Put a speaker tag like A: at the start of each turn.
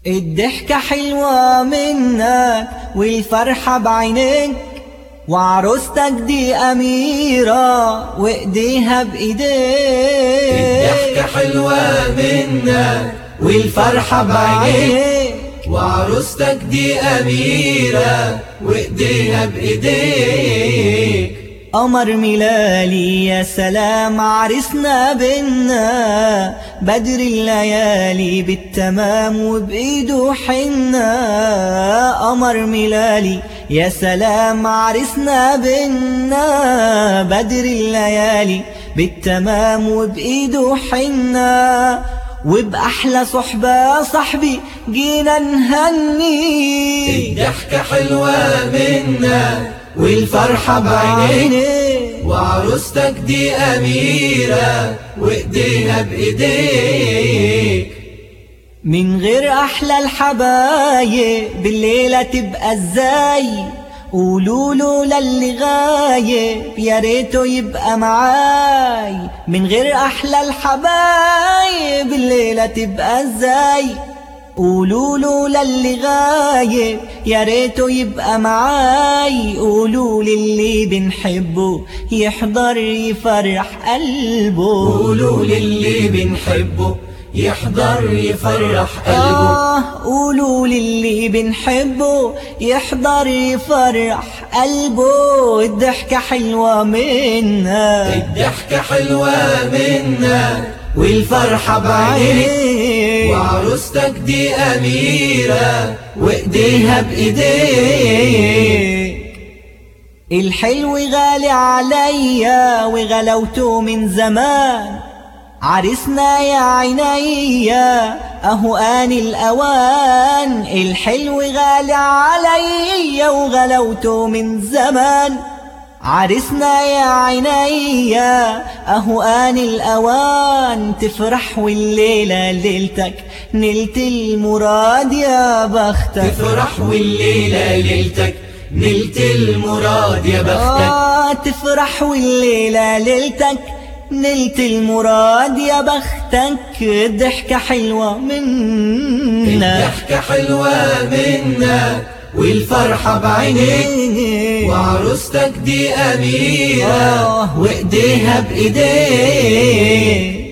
A: الضحكة حلوة منك والفرحة بعينك، وعروستك دي أميرة وإيديها بإيديك.
B: الضحكة حلوة منك والفرحة بعينك، وعروستك دي أميرة وإيديها بإيديك.
A: قمر ميلالي يا سلام عرسنا بينا، بدر الليالي بالتمام وبإيده حنا. قمر ميلالي يا سلام عرسنا بينا، بدر الليالي بالتمام وبإيده حنا. وبأحلى صحبة صاحبي جينا نهني.
B: الضحكة حلوة منك والفرحة بعينيك، وعروستك دي أميرة وإيديها بإيديك.
A: من غير أحلى الحبايب بالليلة تبقى ازاي؟ قولوله للي غايب يا ريته يبقى معاي. من غير أحلى الحبايب الليلة تبقى ازاي؟ قولوله للي غايب يا ريته يبقى معاي. قولوا للي بنحبه يحضر يفرح قلبه.
B: قولوا للي بنحبه يحضر يفرح قلبه.
A: قولوا للي بنحبه يحضر يفرح قلبه. الضحكة حلوة منا،
B: الضحكة حلوة منا والفرحة بعينيك، وعروستك دي أميرة وإيديها بإيديك.
A: الحلو غالي عليا وغلوته من زمان، عرسنا يا عينيا اهو آن الأوان. الحلو غالي عليا وغلوته من زمان، عرسنا يا عينيا اهو آن الأوان. تفرح والليلة ليلتك نلت المراد يا بختك.
B: تفرح والليلة ليلتك نلت المراد يا بختك.
A: تفرح والليلة ليلتك نلت المراد يا بختك. الضحكة حلوة منا،
B: الضحكة حلوة منا والفرحة بعينيك، وعروستك دي أميرة وإيديها بإيديك.